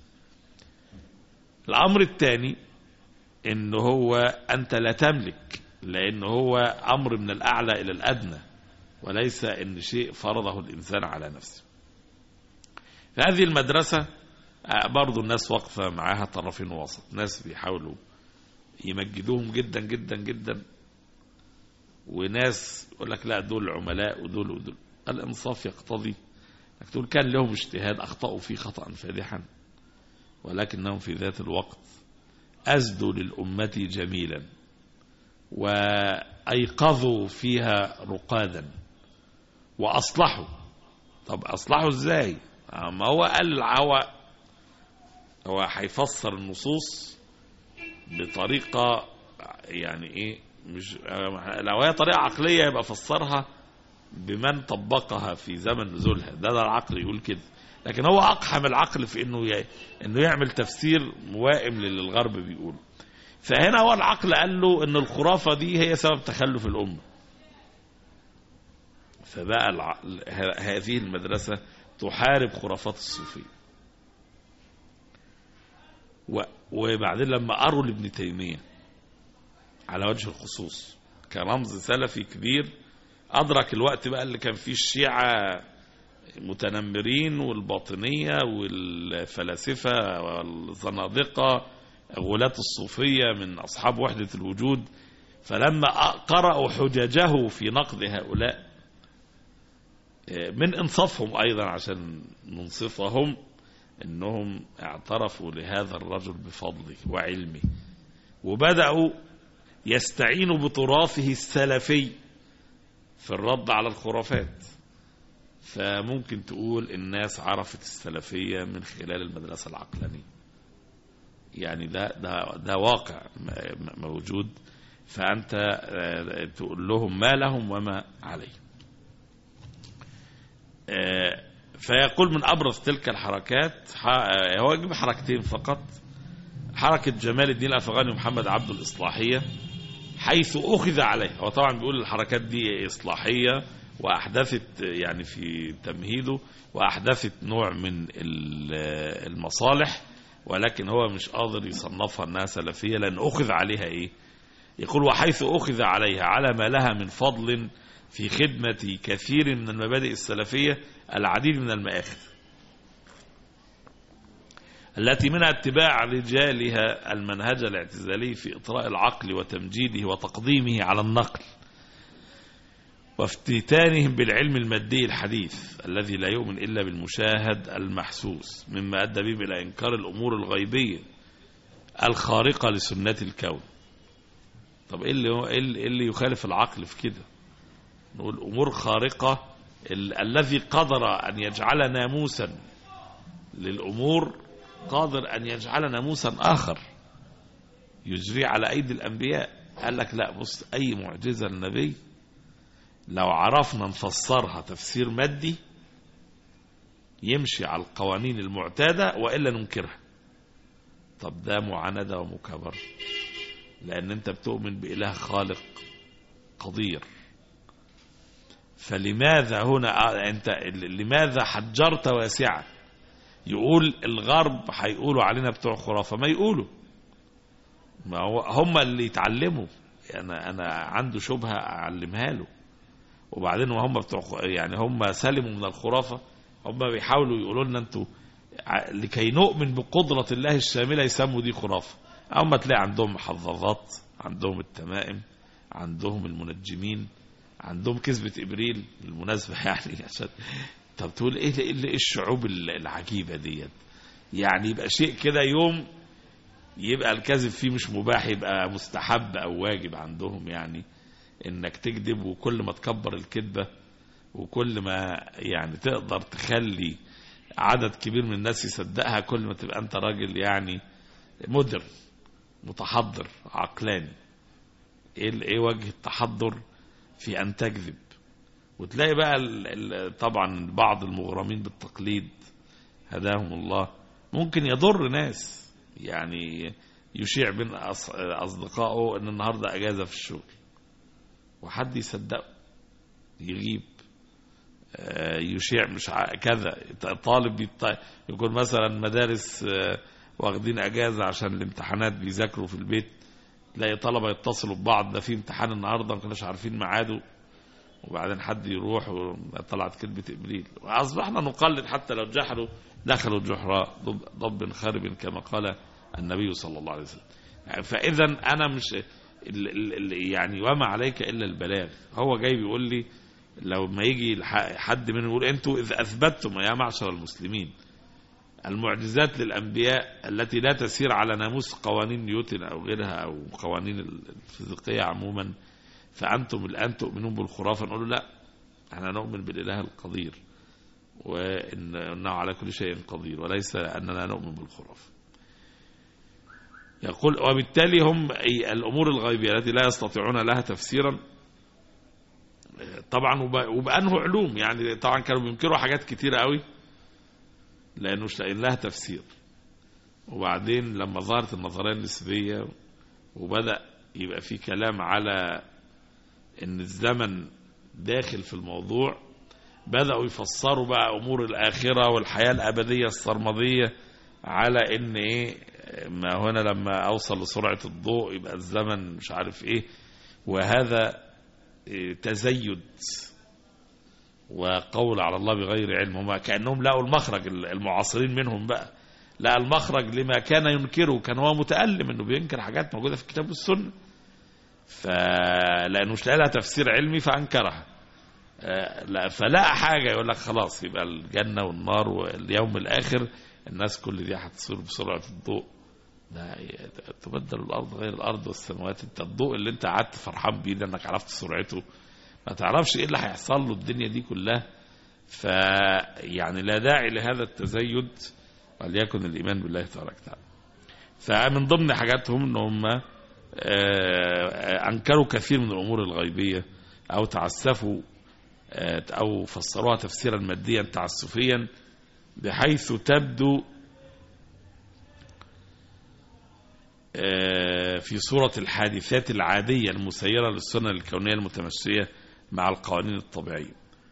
الأمر الثاني إن هو أنت لا تملك، لأن هو أمر من الأعلى إلى الأدنى، وليس إن شيء فرضه الإنسان على نفسه. فهذه المدرسة برضو الناس واقفة معاها طرفين وسط، ناس بيحاولوا يمجدوهم جدا جدا جدا، وناس يقول لك لا دول عملاء ودول. الإنصاف يقتضي انك تقول كان لهم اجتهاد أخطأوا فيه خطأ فادحا، ولكنهم في ذات الوقت أزدوا للأمة جميلا وأيقظوا فيها رقادا وأصلحوا. طب أصلحوا إزاي؟ ما هو قال هو هيفسر النصوص بطريقة يعني إيه، مش لو هي طريقة عقلية يبقى فسرها بمن طبقها في زمن نزولها، ده العقل يقول كده. لكن هو أقحم العقل في إنه يعمل تفسير موائم للغرب بيقول. فهنا هو العقل قال له إن الخرافة دي هي سبب تخلف الأمة. فبقى هذه المدرسة تحارب خرافات الصوفية. وبعدين لما قروا لابن تيمية على وجه الخصوص كرمز سلفي كبير، أدرك الوقت بقى اللي كان فيه الشيعة متنمرين والباطنية والفلاسفة والزنادقة غلاة الصوفية من أصحاب وحدة الوجود. فلما قرأوا حججه في نقد هؤلاء من إنصافهم أيضا عشان ننصفهم، إنهم اعترفوا لهذا الرجل بفضله وعلمه، وبدأوا يستعينوا بتراثه السلفي في الرد على الخرافات. فممكن تقول الناس عرفت السلفية من خلال المدرسة العقلانية، يعني ده واقع موجود. فأنت تقول لهم ما لهم وما عليهم. فيقول من أبرز تلك الحركات، هو يجيب حركتين فقط: حركة جمال الدين الأفغاني ومحمد عبده الإصلاحية، حيث أخذ عليه. هو طبعا بيقول الحركات دي إصلاحية وأحدثت يعني في تمهيده وأحدثت نوع من المصالح، ولكن هو مش قادر يصنفها أنها سلفية لأن أخذ عليها إيه؟ يقول وحيث أخذ عليها على ما لها من فضل في خدمة كثير من المبادئ السلفية العديد من المآخذ التي منها اتباع رجالها المنهج الاعتزالي في إطراء العقل وتمجيده وتقديمه على النقل، وافتتانهم بالعلم المادي الحديث الذي لا يؤمن إلا بالمشاهد المحسوس، مما أدى بهم إلى إنكار الأمور الغيبية الخارقة لسنة الكون. طب إيه اللي يخالف العقل في كده؟ نقول أمور خارقة، الذي قدر أن يجعل ناموسا للأمور قادر أن يجعل ناموسا آخر يجري على أيدي الأنبياء. قال لك لا، بص، أي معجزة النبي لو عرفنا نفسرها تفسير مادي يمشي على القوانين المعتادة وإلا ننكرها. طب ده معاندة ومكابرة، لأن أنت بتؤمن بإله خالق قدير. فلماذا هنا أنت لماذا حجرت واسعة؟ يقول الغرب هيقولوا علينا بتوع خرافة، ما يقولوا، ما هم اللي يتعلموا. أنا عنده شبهة أعلمها له. وبعدين وهم بتوع يعني هم سلموا من الخرافة، هم بيحاولوا يقولوا لنا أنتوا لكي نؤمن بقدرة الله الشاملة يسموا دي خرافة. هم تلاقي عندهم محظظات، عندهم التمائم، عندهم المنجمين، عندهم كذبة إبريل بالمناسبة يعني عشان طب تقول إيه الشعوب العجيبة دي؟ يعني يبقى شيء كده يوم يبقى الكذب فيه مش مباح، يبقى مستحب أو واجب عندهم، يعني إنك تكذب. وكل ما تكبر الكذبة وكل ما يعني تقدر تخلي عدد كبير من الناس يصدقها، كل ما تبقى أنت راجل يعني مدر متحضر عقلاني. إيه وجه التحضر في أن تكذب؟ وتلاقي بقى طبعا بعض المغرمين بالتقليد هداهم الله ممكن يضر ناس، يعني يشيع بين أصدقائه أن النهاردة أجازة في الشغل وحد يصدقه يغيب، يشيع مش كذا. طالب يكون مثلا مدارس واخدين أجازة عشان الامتحانات بيذاكروا في البيت، تلاقي طلبة يتصلوا ببعض ده في امتحان النهاردة ما كناش عارفين ميعاده، وبعدين حد يروح وطلعت كذبة إبريل. وأصبحنا نقلد حتى لو جحروا دخلوا جحر ضب خارب كما قال النبي صلى الله عليه وسلم. فإذا أنا مش يعني وما عليك إلا البلاغ. هو جاي بيقول لي لو ما يجي حد منهم يقول أنتوا إذا أثبتتم يا معشر المسلمين المعجزات للأنبياء التي لا تسير على ناموس قوانين نيوتن أو غيرها أو قوانين الفيزيقية عموما، فأنتم الآن تؤمنون بالخرافة. نقول لا، احنا نؤمن بالإله القدير وإنه على كل شيء قدير، وليس أننا نؤمن بالخرافة. يقول وبالتالي هم الأمور الغيبية التي لا يستطيعون لها تفسيرا طبعا، وبأنه علوم يعني طبعا كانوا بينكروا حاجات كتيرة قوي لأنه مش لاقين لها تفسير. وبعدين لما ظهرت النظرية النسبية وبدأ يبقى في كلام على ان الزمن داخل في الموضوع، بدأوا يفسروا بقى أمور الآخرة والحياة الأبدية السرمدية على ان ايه، ما هنا لما أوصل لسرعة الضوء يبقى الزمن مش عارف ايه، وهذا تزيد وقول على الله بغير علم. هم كأنهم لقوا المخرج، المعاصرين منهم بقى لقى المخرج لما كان ينكره. كان هو متألم انه بينكر حاجات موجودة في الكتاب والسنة، لأنه مش لها تفسير علمي فأنكرها. فلقى حاجة يقول لك خلاص يبقى الجنة والنار واليوم الآخر الناس كل دي هتصير بسرعة الضوء. تبدل الأرض غير الأرض والسماوات. انت الضوء اللي انت قعدت فرحان بيه لأنك عرفت سرعته، ما تعرفش ايه اللي هيحصل له الدنيا دي كلها. فيعني لا داعي لهذا التزيد، وليكن الإيمان بالله تبارك وتعالى. فمن ضمن حاجاتهم ان هم أنكروا كثير من الأمور الغيبية أو تعسفوا أو فسروها تفسيرا ماديا تعسفيا، بحيث تبدو في صورة الحادثات العادية المسيرة للسنة الكونية المتمشية مع القوانين الطبيعية،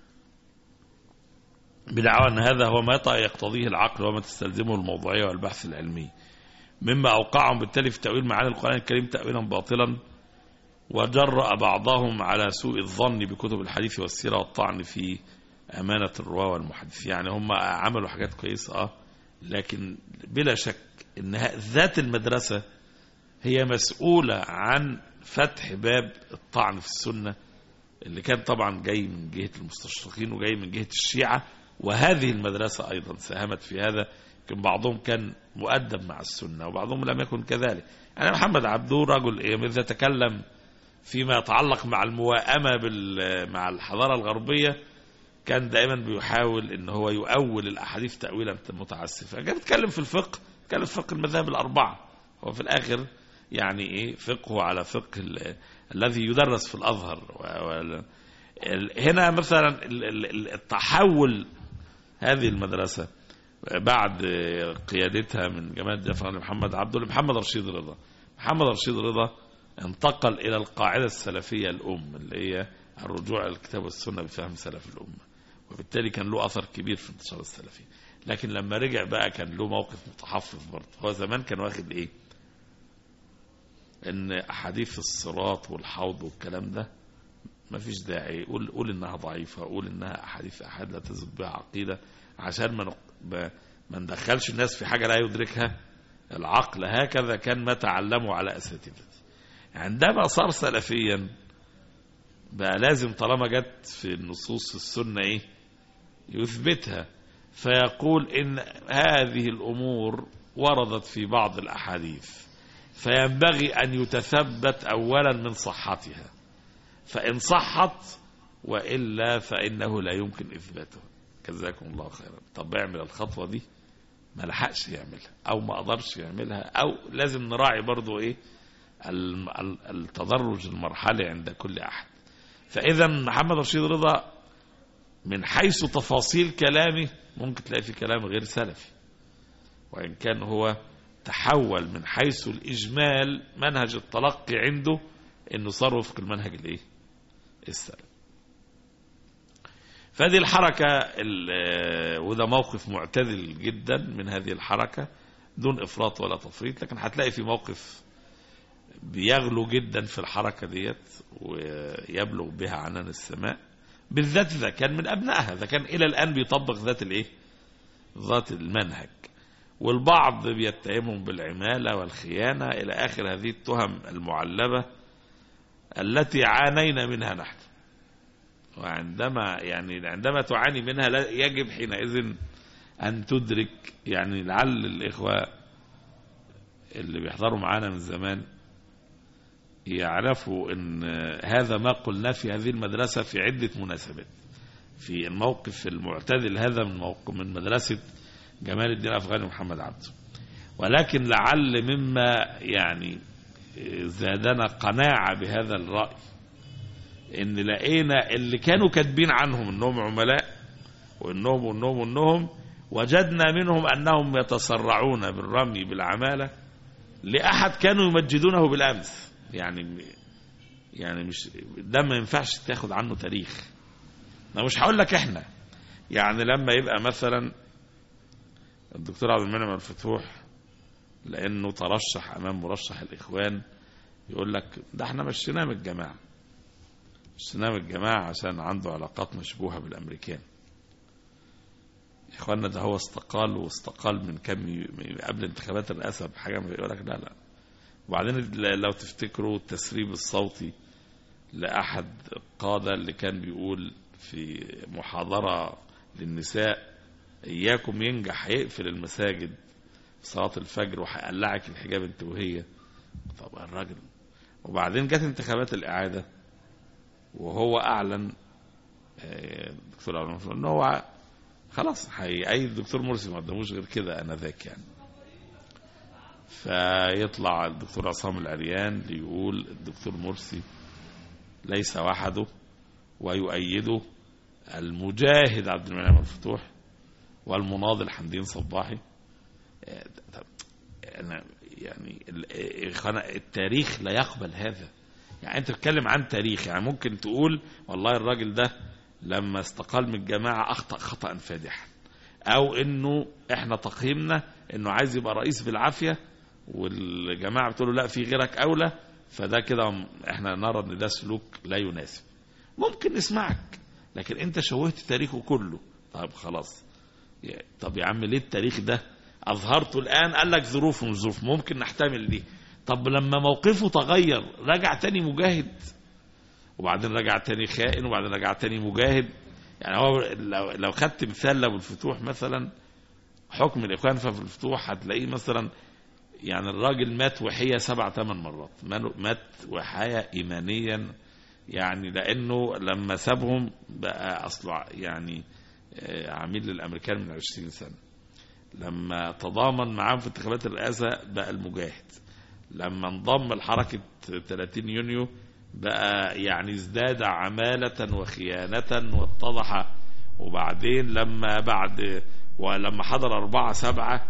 بدعوى أن هذا هو ما يقتضيه العقل وما تستلزمه الموضوعية والبحث العلمي، مما أوقعهم بالتالي في تأويل معاني القرآن الكريم تأويلا باطلا، وجرأ بعضهم على سوء الظن بكتب الحديث والسيرة والطعن في أمانة الرواة والمحدث. يعني هم عملوا حاجات كويسة لكن بلا شك أن ذات المدرسة هي مسؤولة عن فتح باب الطعن في السنة، اللي كان طبعا جاي من جهة المستشرقين وجاي من جهة الشيعة، وهذه المدرسة أيضا ساهمت في هذا. لكن بعضهم كان مؤدب مع السنة وبعضهم لم يكن كذلك. يعني محمد عبده رجل إذا تكلم فيما يتعلق مع المواءمة مع الحضارة الغربية كان دائما بيحاول ان هو يؤول الأحاديث تأويلا متعسفا. كان بيتكلم في الفقه، كان في فقه المذاهب الأربعة، هو في الآخر يعني ايه فقه على فقه الذي يدرس في الأزهر. هنا مثلا التحول هذه المدرسة بعد قيادتها من جمال جعفر لمحمد عبده لمحمد رشيد رضا. محمد رشيد رضا انتقل إلى القاعدة السلفية الأم اللي هي الرجوع إلى الكتاب والسنة بفهم سلف الأمة، وبالتالي كان له أثر كبير في انتشار السلفية. لكن لما رجع بقى كان له موقف متحفظ برضه. هو زمان كان واخد إيه، إن أحاديث الصراط والحوض والكلام ده ما فيش داعي، قول إنها ضعيفة، قول إنها أحاديث أحد لا تزد بها عقيدة، عشان ما ندخلش الناس في حاجة لا يدركها العقل. هكذا كان ما تعلموا على أساتذته. عندما صار سلفيا بقى لازم طالما جت في النصوص السنة ايه يثبتها، فيقول ان هذه الامور وردت في بعض الاحاديث فينبغي ان يتثبت اولا من صحتها، فان صحت والا فانه لا يمكن اثباتها. جزاكم الله خيرا. طب اعمل الخطوة دي، ما لحقش يعملها او ما قدرش يعملها، او لازم نراعي برضو ايه التدرج المرحلي عند كل أحد. فإذا محمد رشيد رضا من حيث تفاصيل كلامه ممكن تلاقي في كلام غير سلفي، وإن كان هو تحول من حيث الإجمال منهج التلقي عنده إنه صار وفق المنهج الإيه السلفي. فهذه الحركة وده موقف معتدل جدا من هذه الحركة دون إفراط ولا تفريط. لكن هتلاقي في موقف بيغلو جدا في الحركة ديت ويبلغ بها عنان السماء، بالذات إذا كان من أبنائها، إذا كان إلى الآن بيطبق ذات المنهج. والبعض بيتهمهم بالعمالة والخيانة إلى آخر هذه التهم المعلبة التي عانينا منها نحن. وعندما عندما تعاني منها لا يجب حينئذ أن تدرك، يعني لعل الإخوة اللي بيحضروا معانا من زمان يعرفوا أن هذا ما قلنا في هذه المدرسة في عدة مناسبات. في الموقف المعتدل هذا من مدرسة جمال الدين أفغاني ومحمد عبده، ولكن لعل مما يعني زادنا قناعة بهذا الرأي ان لقينا اللي كانوا كاتبين عنهم انهم عملاء وانهم وجدنا منهم انهم يتسرعون بالرمي بالعمالة لأحد كانوا يمجدونه بالأمس. يعني مش ده ما ينفعش تاخد عنه تاريخ. انا مش هقول لك احنا، يعني لما يبقى مثلا الدكتور عبد المنعم الفتوح لانه ترشح امام مرشح الاخوان يقول لك ده احنا مشيناه من الجماعه عشان عنده علاقات مشبوهه بالامريكان. اخواننا ده هو استقال من كم قبل انتخابات الرئاسه بحاجه، يقول لك لا. وبعدين لو تفتكروا التسريب الصوتي لاحد القاده اللي كان بيقول في محاضره للنساء اياكم ينجح هيقفل المساجد في صلاه الفجر وهيقلعك الحجاب انت وهي. طب الراجل، وبعدين جت انتخابات الاعاده وهو اعلن الدكتور عبد المنعم ان هو خلاص هيأيد الدكتور مرسي، ما قدموش غير كده انذاك يعني. فيطلع الدكتور عصام العريان ليقول الدكتور مرسي ليس وحده، ويؤيده المجاهد عبد المنعم الفتوح والمناضل حمدين صباحي. يعني التاريخ لا يقبل هذا. يعني انت تتكلم عن تاريخ، يعني ممكن تقول والله الراجل ده لما استقال من الجماعة أخطأ خطأ فادحا، أو إنه إحنا تقييمنا إنه عايز يبقى رئيس بالعافية والجماعة بتقول له لا في غيرك أولى، فده كده إحنا نرى إن ده سلوك لا يناسب. ممكن نسمعك، لكن أنت شوهت تاريخه كله. طيب خلاص، طب يا عم ليه التاريخ ده أظهرته الآن؟ قال لك ظروف من ظروف ممكن نحتمل دي. طب لما موقفه تغير رجع تاني مجاهد، وبعدين رجع تاني خائن، وبعدين رجع تاني مجاهد. يعني هو لو خدت مثال لو الفتوح مثلا، حكم الإخوان في الفتوح هتلاقيه مثلا يعني الراجل مات وحية 7-8 مرات، مات وحية إيمانيا، يعني لأنه لما سابهم بقى أصله يعني عميل للأمريكان من 20 سنة. لما تضامن معاهم في انتخابات الرئاسة بقى المجاهد. لما انضم لحركة 30 يونيو بقى يعني ازداد عمالة وخيانة واتضح. وبعدين ولما حضر 4/7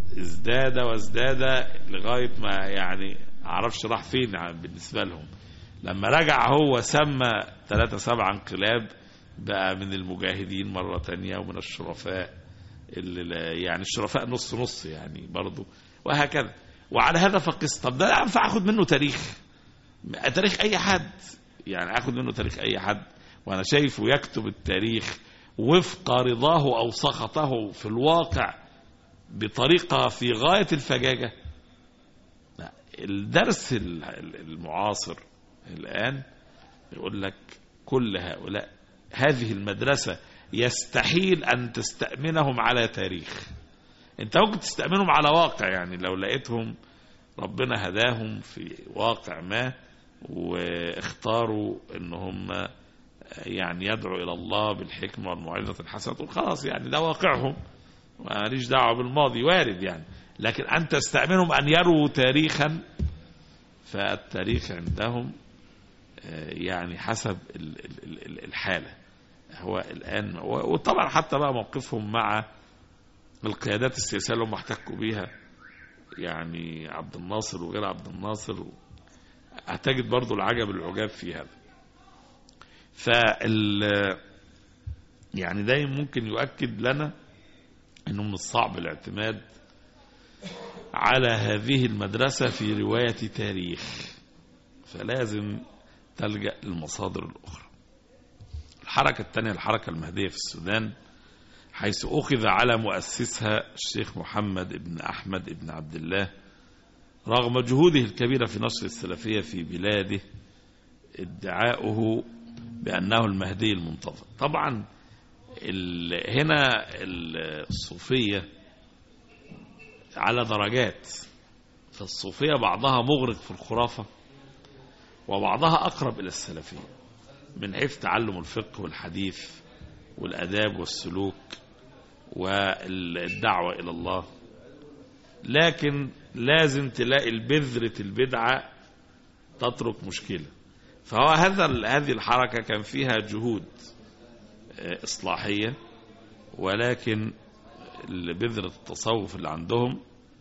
ازداد لغاية ما يعني عرفش راح فين بالنسبة لهم. لما رجع هو سمى 3/7 انقلاب، بقى من المجاهدين مرة تانية ومن الشرفاء، اللي يعني الشرفاء نص نص يعني برضو، وهكذا. وعلى هذا فقس. طب ده ينفع اخد منه تاريخ اي حد؟ يعني اخد منه تاريخ اي حد وانا شايفه يكتب التاريخ وفق رضاه او سخطه في الواقع بطريقة في غاية الفجاجة؟ لا. الدرس المعاصر الآن يقول لك كل هؤلاء هذه المدرسة يستحيل أن تستأمنهم على تاريخ. انت ممكن تستأمنهم على واقع، يعني لو لقيتهم ربنا هداهم في واقع ما واختاروا انهم يعني يدعوا الى الله بالحكمة والموعظة الحسنة، تقول خلاص يعني ده واقعهم ماليش دعوة بالماضي، وارد يعني. لكن أن تستأمنهم أن يروا تاريخا، فالتاريخ عندهم يعني حسب الحالة هو الآن. وطبعا حتى بقى موقفهم مع القيادات السياسية اللي هم احتكوا بيها، يعني عبد الناصر وغير عبد الناصر، هتجد برضو العجاب في هذا. يعني ده ممكن يؤكد لنا انه من الصعب الاعتماد على هذه المدرسة في رواية تاريخ، فلازم تلجأ للمصادر الأخرى. الحركة الثانية الحركة المهدية في السودان، حيث أخذ على مؤسسها الشيخ محمد بن أحمد بن عبد الله رغم جهوده الكبيرة في نشر السلفية في بلاده ادعاؤه بأنه المهدي المنتظر. طبعا هنا الصوفية على درجات، فالصوفية بعضها مغرق في الخرافة وبعضها أقرب إلى السلفية من حيث تعلم الفقه والحديث والأداب والسلوك والدعوة إلى الله، لكن لازم تلاقي البذرة البدعة تترك مشكلة. فهو هذه الحركة كان فيها جهود إصلاحية، ولكن بذرة التصوف اللي عندهم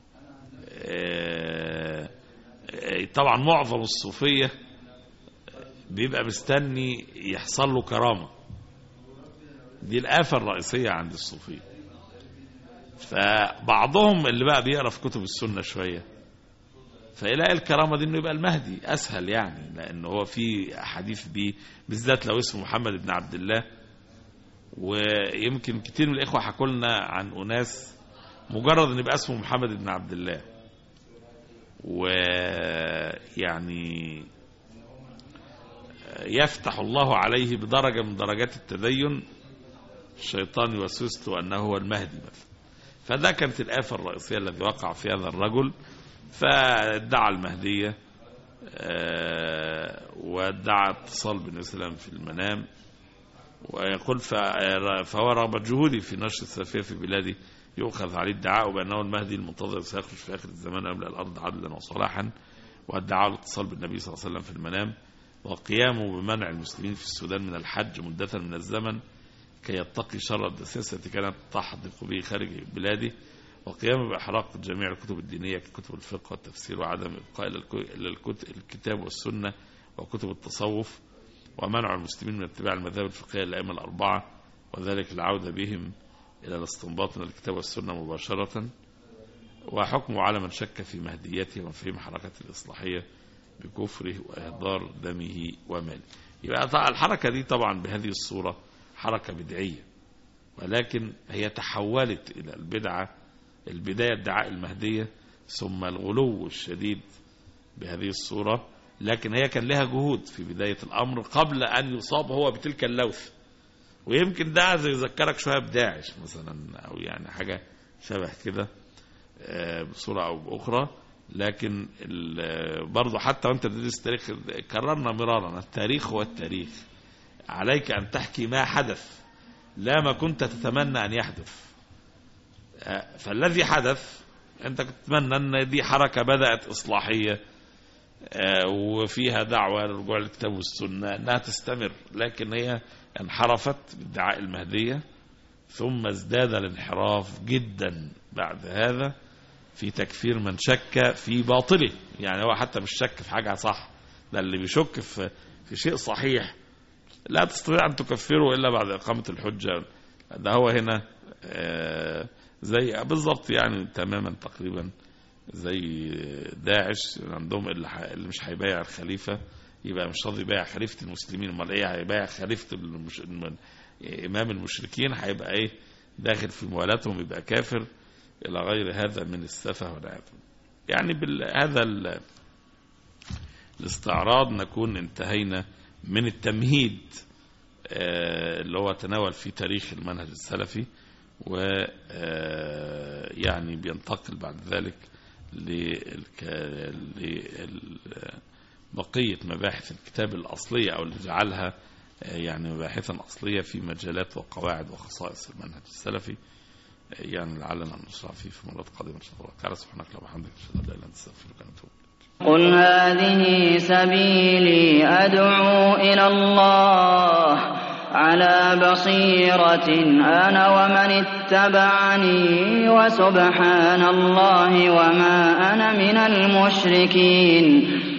طبعا معظم الصوفية بيبقى مستني يحصل له كرامة، دي الآفة الرئيسية عند الصوفية. فبعضهم اللي بقى بيقرأ في كتب السنة شوية فيلاقي الكرامة دي انه يبقى المهدي اسهل، يعني لانه هو في حديث بيه بالذات لو اسمه محمد بن عبد الله. ويمكن كتير من الاخوة حكوا لنا عن اناس مجرد ان يبقى اسمه محمد بن عبد الله ويعني يفتح الله عليه بدرجة من درجات التدين، الشيطان يوسوس له انه هو المهدي مثلا. فده كانت الآفة الرئيسية الذي وقع في هذا الرجل، فادعى المهدية وادعى اتصال بالنبي صلى الله عليه وسلم في المنام، ويقول فهو رغم جهودي في نشر السلفية في بلادي يؤخذ عليه الدعاء بأنه المهدي المنتظر سيخرج في آخر الزمان ويملأ الأرض عدلا وصلاحا، وادعى الاتصال بالنبي صلى الله عليه وسلم في المنام، وقيامه بمنع المسلمين في السودان من الحج مدة من الزمن كي يتقي شر الدساسة التي كانت تحدق به خارج بلاده، وقيامه بإحراق جميع الكتب الدينية ككتب الفقه والتفسير، وعدم إبقاء إلى الكتاب والسنة وكتب التصوف، ومنع المسلمين من اتباع المذاهب الفقهية الأئمة الأربعة، وذلك العودة بهم إلى الاستنباط من الكتاب والسنة مباشرة، وحكمه على من شك في مهديته ومفهوم حركة الإصلاحية بكفره وإهدار دمه وماله. يبقى الحركة دي طبعا بهذه الصورة حركة بدعية، ولكن هي تحولت إلى البدعة. البداية ادعاء المهدية، ثم الغلو الشديد بهذه الصورة، لكن هي كان لها جهود في بداية الأمر قبل أن يصاب هو بتلك اللوث. ويمكن ده يذكرك شوية بداعش مثلا، أو يعني حاجة شبه كده بصورة أو بأخرى. لكن برضو حتى وانت تدرس التاريخ كررنا مرارا، التاريخ هو التاريخ، عليك أن تحكي ما حدث لا ما كنت تتمنى أن يحدث. فالذي حدث أنت كنت تتمنى أن دي حركة بدأت إصلاحية وفيها دعوة للرجوع للكتاب والسنة أنها تستمر، لكن هي انحرفت بادعاء المهدية، ثم ازداد الانحراف جدا بعد هذا في تكفير من شك في باطله. يعني هو حتى مش شك في حاجة صح، ده اللي بيشك في شيء صحيح لا تستطيع أن تكفره إلا بعد إقامة الحجة. ده هو هنا زي بالضبط يعني تماما تقريبا زي داعش عندهم اللي مش هيبايع الخليفة يبقى مش راضي يبايع خليفة المسلمين، امال ايه هيبايع خليفة إمام المشركين، هيبقى ايه داخل في موالاتهم، يبقى كافر إلى غير هذا من السفه والعياذ. يعني بهذا الاستعراض نكون انتهينا من التمهيد اللي هو تناول في تاريخ المنهج السلفي، ويعني بينتقل بعد ذلك لبقية مباحث الكتاب الأصلية أو اللي جعلها يعني مباحثا أصلية في مجالات وقواعد وخصائص المنهج السلفي. يعني لعلنا نشرع فيه في مرات قادمة إن شاء الله تعالى. سبحانك اللهم وبحمدك أشهد أن لا إله إلا أنت أستغفرك وأتوب إليك. قل هذه سبيلي أدعو إلى الله على بصيرة أنا ومن اتبعني وسبحان الله وما أنا من المشركين.